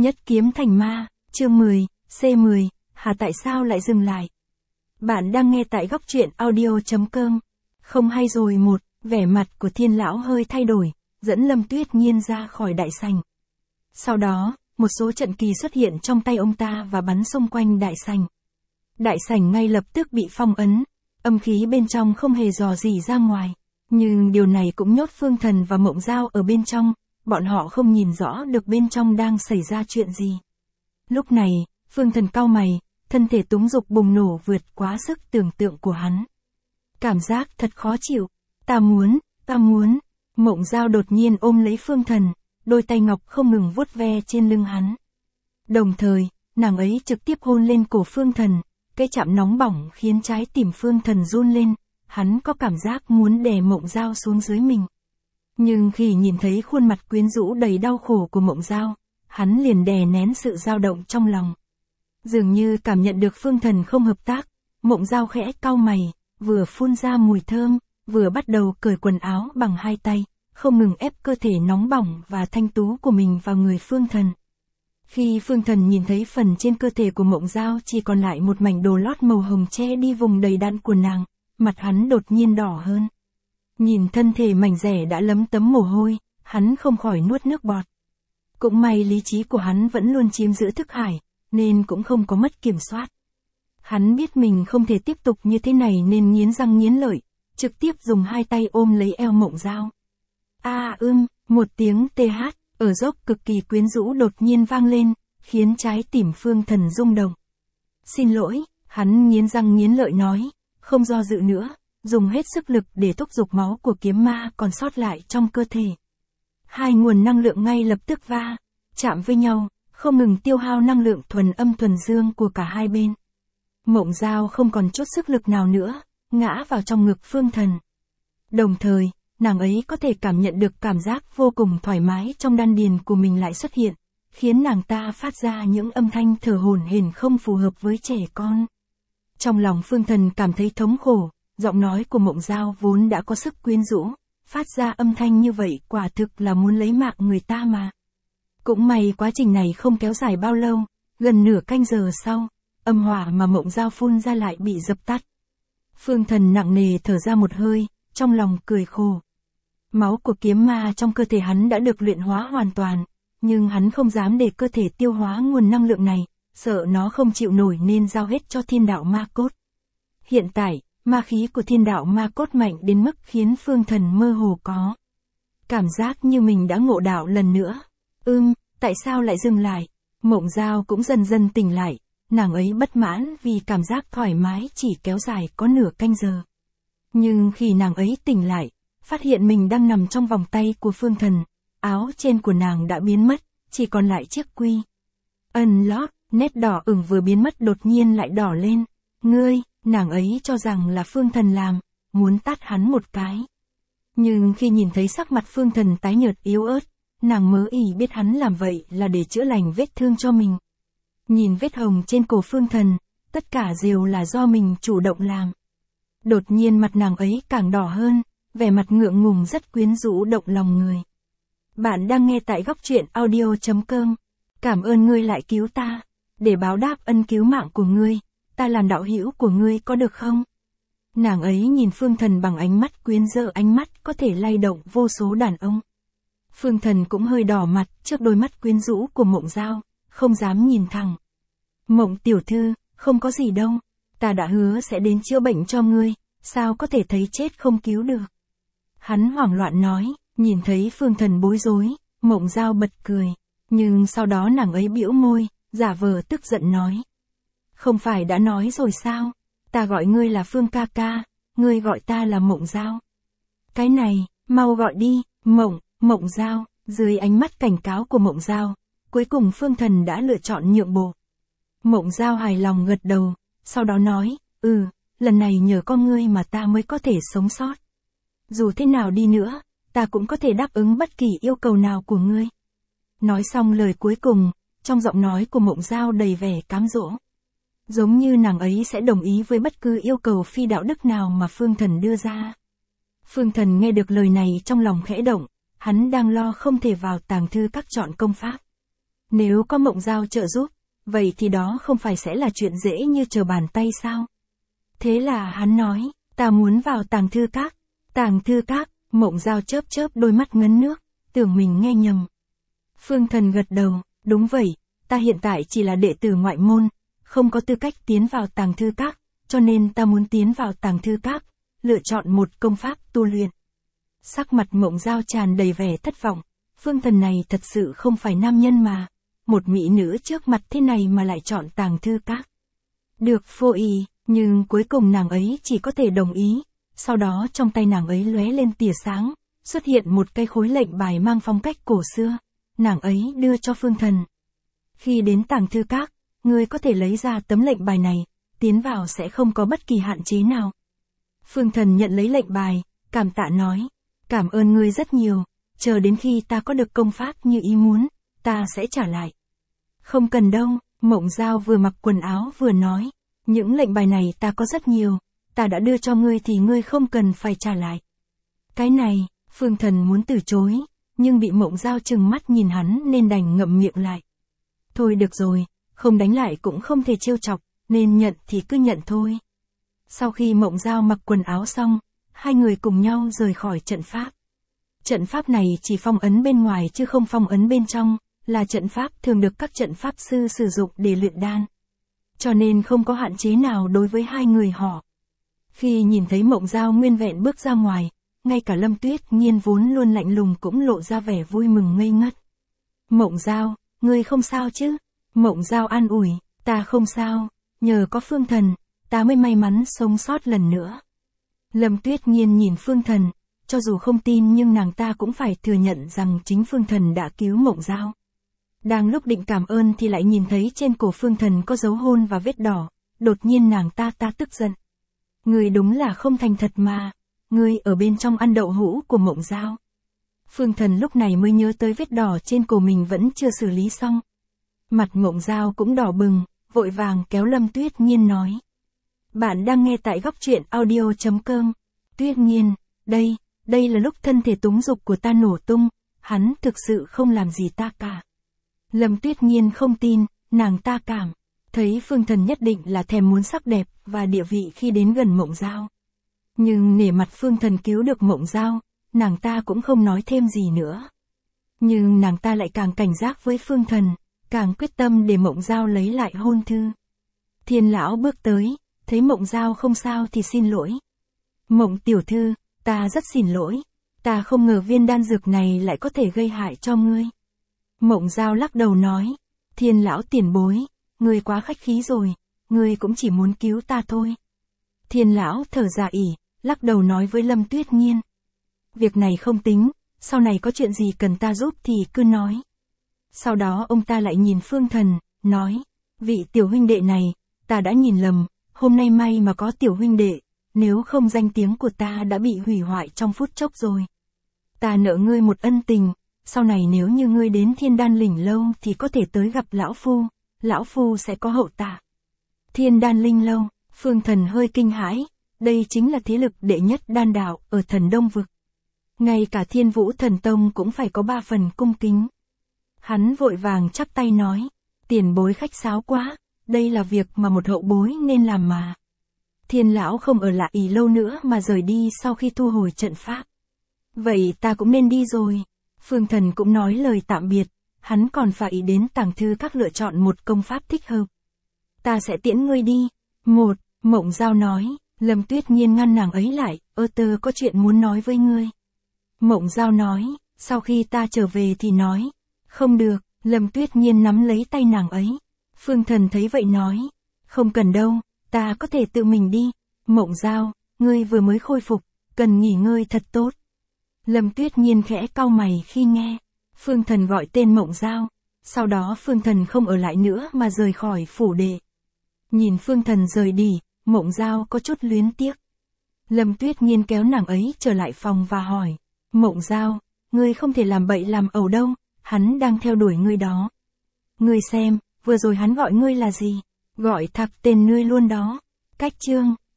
Nhất kiếm thành ma, chương 10, C10, hà tại sao lại dừng lại? Bạn đang nghe tại góc truyện audio.com. Không hay rồi vẻ mặt của Thiên lão hơi thay đổi, dẫn Lâm Tuyết Nhiên ra khỏi đại sảnh. Sau đó, một số trận kỳ xuất hiện trong tay ông ta và bắn xung quanh đại sảnh. Đại sảnh ngay lập tức bị phong ấn, âm khí bên trong không hề dò dỉ ra ngoài. Nhưng điều này cũng nhốt Phương Thần và Mộng Dao ở bên trong, bọn họ không nhìn rõ được bên trong đang xảy ra chuyện gì. Lúc này, Phương Thần cau mày, thân thể túng dục bùng nổ vượt quá sức tưởng tượng của hắn. Cảm giác thật khó chịu, ta muốn. Mộng Dao đột nhiên ôm lấy Phương Thần, đôi tay ngọc không ngừng vuốt ve trên lưng hắn. Đồng thời, nàng ấy trực tiếp hôn lên cổ Phương Thần, cái chạm nóng bỏng khiến trái tim Phương Thần run lên, hắn có cảm giác muốn đè Mộng Dao xuống dưới mình. Nhưng khi nhìn thấy khuôn mặt quyến rũ đầy đau khổ của Mộng Dao, hắn liền đè nén sự dao động trong lòng. Dường như cảm nhận được Phương Thần không hợp tác, Mộng Dao khẽ cau mày, vừa phun ra mùi thơm, vừa bắt đầu cởi quần áo bằng hai tay, không ngừng ép cơ thể nóng bỏng và thanh tú của mình vào người Phương Thần. Khi Phương Thần nhìn thấy phần trên cơ thể của Mộng Dao chỉ còn lại một mảnh đồ lót màu hồng che đi vùng đầy đặn của nàng, mặt hắn đột nhiên đỏ hơn. Nhìn thân thể mảnh rẻ đã lấm tấm mồ hôi, hắn không khỏi nuốt nước bọt. Cũng may lý trí của hắn vẫn luôn chiếm giữ thức hải, nên cũng không có mất kiểm soát. Hắn biết mình không thể tiếp tục như thế này nên nghiến răng nghiến lợi, trực tiếp dùng hai tay ôm lấy eo Mộng Dao. Một tiếng TH, ở dốc cực kỳ quyến rũ đột nhiên vang lên, khiến trái tim Phương Thần rung động. Xin lỗi, hắn nghiến răng nghiến lợi nói, không do dự nữa, dùng hết sức lực để thúc giục máu của kiếm ma còn sót lại trong cơ thể. Hai nguồn năng lượng ngay lập tức va chạm với nhau, không ngừng tiêu hao năng lượng thuần âm thuần dương của cả hai bên. Mộng Dao không còn chút sức lực nào nữa, ngã vào trong ngực Phương Thần. Đồng thời, nàng ấy có thể cảm nhận được cảm giác vô cùng thoải mái trong đan điền của mình lại xuất hiện, khiến nàng ta phát ra những âm thanh thở hổn hển không phù hợp với trẻ con. Trong lòng Phương Thần cảm thấy thống khổ, giọng nói của Mộng Dao vốn đã có sức quyến rũ, phát ra âm thanh như vậy quả thực là muốn lấy mạng người ta mà. Cũng may quá trình này không kéo dài bao lâu, gần nửa canh giờ sau, âm hỏa mà Mộng Dao phun ra lại bị dập tắt. Phương Thần nặng nề thở ra một hơi, trong lòng cười khổ. Máu của kiếm ma trong cơ thể hắn đã được luyện hóa hoàn toàn, nhưng hắn không dám để cơ thể tiêu hóa nguồn năng lượng này, sợ nó không chịu nổi nên giao hết cho thiên đạo ma cốt. Hiện tại, ma khí của thiên đạo ma cốt mạnh đến mức khiến Phương Thần mơ hồ có cảm giác như mình đã ngộ đạo lần nữa. Tại sao lại dừng lại? Mộng Dao cũng dần dần tỉnh lại, nàng ấy bất mãn vì cảm giác thoải mái chỉ kéo dài có nửa canh giờ. Nhưng khi nàng ấy tỉnh lại, phát hiện mình đang nằm trong vòng tay của Phương Thần, áo trên của nàng đã biến mất, chỉ còn lại chiếc quy. Unlock, nét đỏ ửng vừa biến mất đột nhiên lại đỏ lên. Nàng ấy cho rằng là Phương Thần làm, muốn tát hắn một cái. Nhưng khi nhìn thấy sắc mặt Phương Thần tái nhợt yếu ớt, nàng mớ ỉ biết hắn làm vậy là để chữa lành vết thương cho mình. Nhìn vết hồng trên cổ Phương Thần, tất cả đều là do mình chủ động làm. Đột nhiên mặt nàng ấy càng đỏ hơn, vẻ mặt ngượng ngùng rất quyến rũ động lòng người. Bạn đang nghe tại góc truyện audio.com. Cảm ơn ngươi lại cứu ta, để báo đáp ân cứu mạng của ngươi, ta làm đạo hữu của ngươi có được không? Nàng ấy nhìn Phương Thần bằng ánh mắt quyến rũ, ánh mắt có thể lay động vô số đàn ông. Phương Thần cũng hơi đỏ mặt trước đôi mắt quyến rũ của Mộng Dao, không dám nhìn thẳng. Mộng tiểu thư, không có gì đâu, ta đã hứa sẽ đến chữa bệnh cho ngươi, sao có thể thấy chết không cứu được? Hắn hoảng loạn nói, nhìn thấy Phương Thần bối rối, Mộng Dao bật cười, nhưng sau đó nàng ấy bĩu môi, giả vờ tức giận nói. Không phải đã nói rồi sao, ta gọi ngươi là Phương ca ca, ngươi gọi ta là Mộng Dao. Cái này, mau gọi đi, Mộng Dao, dưới ánh mắt cảnh cáo của Mộng Dao, cuối cùng Phương Thần đã lựa chọn nhượng bộ. Mộng Dao hài lòng gật đầu, sau đó nói, lần này nhờ có ngươi mà ta mới có thể sống sót. Dù thế nào đi nữa, ta cũng có thể đáp ứng bất kỳ yêu cầu nào của ngươi. Nói xong lời cuối cùng, trong giọng nói của Mộng Dao đầy vẻ cám dỗ. Giống như nàng ấy sẽ đồng ý với bất cứ yêu cầu phi đạo đức nào mà Phương Thần đưa ra. Phương Thần nghe được lời này trong lòng khẽ động, hắn đang lo không thể vào tàng thư các chọn công pháp. Nếu có Mộng Giao trợ giúp, vậy thì đó không phải sẽ là chuyện dễ như trở bàn tay sao? Thế là hắn nói, ta muốn vào tàng thư các. Tàng thư các, Mộng Giao chớp chớp đôi mắt ngấn nước, tưởng mình nghe nhầm. Phương Thần gật đầu, đúng vậy, ta hiện tại chỉ là đệ tử ngoại môn, không có tư cách tiến vào tàng thư các, cho nên ta muốn tiến vào tàng thư các, lựa chọn một công pháp tu luyện. Sắc mặt Mộng Giao tràn đầy vẻ thất vọng, Phương Thần này thật sự không phải nam nhân mà, một mỹ nữ trước mặt thế này mà lại chọn tàng thư các. Được vô ý, nhưng cuối cùng nàng ấy chỉ có thể đồng ý, sau đó trong tay nàng ấy lóe lên tia sáng, xuất hiện một cây khối lệnh bài mang phong cách cổ xưa, nàng ấy đưa cho Phương Thần. Khi đến tàng thư các, ngươi có thể lấy ra tấm lệnh bài này, tiến vào sẽ không có bất kỳ hạn chế nào. Phương Thần nhận lấy lệnh bài, cảm tạ nói, cảm ơn ngươi rất nhiều, chờ đến khi ta có được công pháp như ý muốn, ta sẽ trả lại. Không cần đâu, Mộng Giao vừa mặc quần áo vừa nói, những lệnh bài này ta có rất nhiều, ta đã đưa cho ngươi thì ngươi không cần phải trả lại. Cái này, Phương Thần muốn từ chối, nhưng bị Mộng Giao trừng mắt nhìn hắn nên đành ngậm miệng lại. Thôi được rồi, không đánh lại cũng không thể trêu chọc, nên nhận thì cứ nhận thôi. Sau khi Mộng Giao mặc quần áo xong, hai người cùng nhau rời khỏi trận pháp. Trận pháp này chỉ phong ấn bên ngoài chứ không phong ấn bên trong, là trận pháp thường được các trận pháp sư sử dụng để luyện đan. Cho nên không có hạn chế nào đối với hai người họ. Khi nhìn thấy Mộng Giao nguyên vẹn bước ra ngoài, ngay cả Lâm Tuyết Nhiên vốn luôn lạnh lùng cũng lộ ra vẻ vui mừng ngây ngất. Mộng Giao, ngươi không sao chứ? Mộng Giao an ủi, ta không sao, nhờ có Phương Thần, ta mới may mắn sống sót lần nữa. Lâm Tuyết Nhiên nhìn Phương Thần, cho dù không tin nhưng nàng ta cũng phải thừa nhận rằng chính Phương Thần đã cứu Mộng Giao. Đang lúc định cảm ơn thì lại nhìn thấy trên cổ Phương Thần có dấu hôn và vết đỏ, đột nhiên nàng ta tức giận. Ngươi đúng là không thành thật mà, ngươi ở bên trong ăn đậu hũ của Mộng Giao. Phương Thần lúc này mới nhớ tới vết đỏ trên cổ mình vẫn chưa xử lý xong. Mặt Mộng Giao cũng đỏ bừng, vội vàng kéo Lâm Tuyết Nhiên nói. Bạn đang nghe tại góc truyện audio.com. Tuyết Nhiên, đây là lúc thân thể túng dục của ta nổ tung, hắn thực sự không làm gì ta cả. Lâm Tuyết Nhiên không tin, nàng ta cảm thấy Phương Thần nhất định là thèm muốn sắc đẹp và địa vị khi đến gần Mộng Giao. Nhưng nể mặt Phương Thần cứu được Mộng Giao, nàng ta cũng không nói thêm gì nữa. Nhưng nàng ta lại càng cảnh giác với Phương Thần, càng quyết tâm để Mộng Giao lấy lại hôn thư. Thiên lão bước tới, thấy Mộng Giao không sao thì xin lỗi. Mộng tiểu thư, ta rất xin lỗi, ta không ngờ viên đan dược này lại có thể gây hại cho ngươi. Mộng Giao lắc đầu nói, Thiên lão tiền bối, ngươi quá khách khí rồi, ngươi cũng chỉ muốn cứu ta thôi. Thiên lão thở dài ỉ, lắc đầu nói với Lâm Tuyết Nhiên. Việc này không tính, sau này có chuyện gì cần ta giúp thì cứ nói. Sau đó ông ta lại nhìn Phương Thần, nói, vị tiểu huynh đệ này, ta đã nhìn lầm, hôm nay may mà có tiểu huynh đệ, nếu không danh tiếng của ta đã bị hủy hoại trong phút chốc rồi. Ta nợ ngươi một ân tình, sau này nếu như ngươi đến Thiên Đan Linh Lâu thì có thể tới gặp lão phu sẽ có hậu tạ. Thiên Đan Linh Lâu, Phương Thần hơi kinh hãi, đây chính là thế lực đệ nhất đan đạo ở Thần Đông Vực. Ngay cả Thiên Vũ Thần Tông cũng phải có 3 phần cung kính. Hắn vội vàng chắp tay nói, tiền bối khách sáo quá, đây là việc mà một hậu bối nên làm mà. Thiên lão không ở lại ý lâu nữa mà rời đi sau khi thu hồi trận pháp. Vậy ta cũng nên đi rồi. Phương Thần cũng nói lời tạm biệt, hắn còn phải đến tàng thư các lựa chọn một công pháp thích hợp. Ta sẽ tiễn ngươi đi. Mộng Giao nói, Lâm Tuyết Nhiên ngăn nàng ấy lại, tớ có chuyện muốn nói với ngươi. Mộng Giao nói, sau khi ta trở về thì nói. Không được, Lâm Tuyết Nhiên nắm lấy tay nàng ấy. Phương Thần thấy vậy nói, không cần đâu, ta có thể tự mình đi. Mộng Giao, ngươi vừa mới khôi phục, cần nghỉ ngơi thật tốt. Lâm Tuyết Nhiên khẽ cau mày khi nghe Phương Thần gọi tên Mộng Giao, sau đó Phương Thần không ở lại nữa mà rời khỏi phủ đệ. Nhìn Phương Thần rời đi, Mộng Giao có chút luyến tiếc. Lâm Tuyết Nhiên kéo nàng ấy trở lại phòng và hỏi, Mộng Giao, ngươi không thể làm bậy làm ẩu đâu, hắn đang theo đuổi ngươi đó. Ngươi xem, vừa rồi hắn gọi ngươi là gì? Gọi thạc tên ngươi luôn đó. Cách chương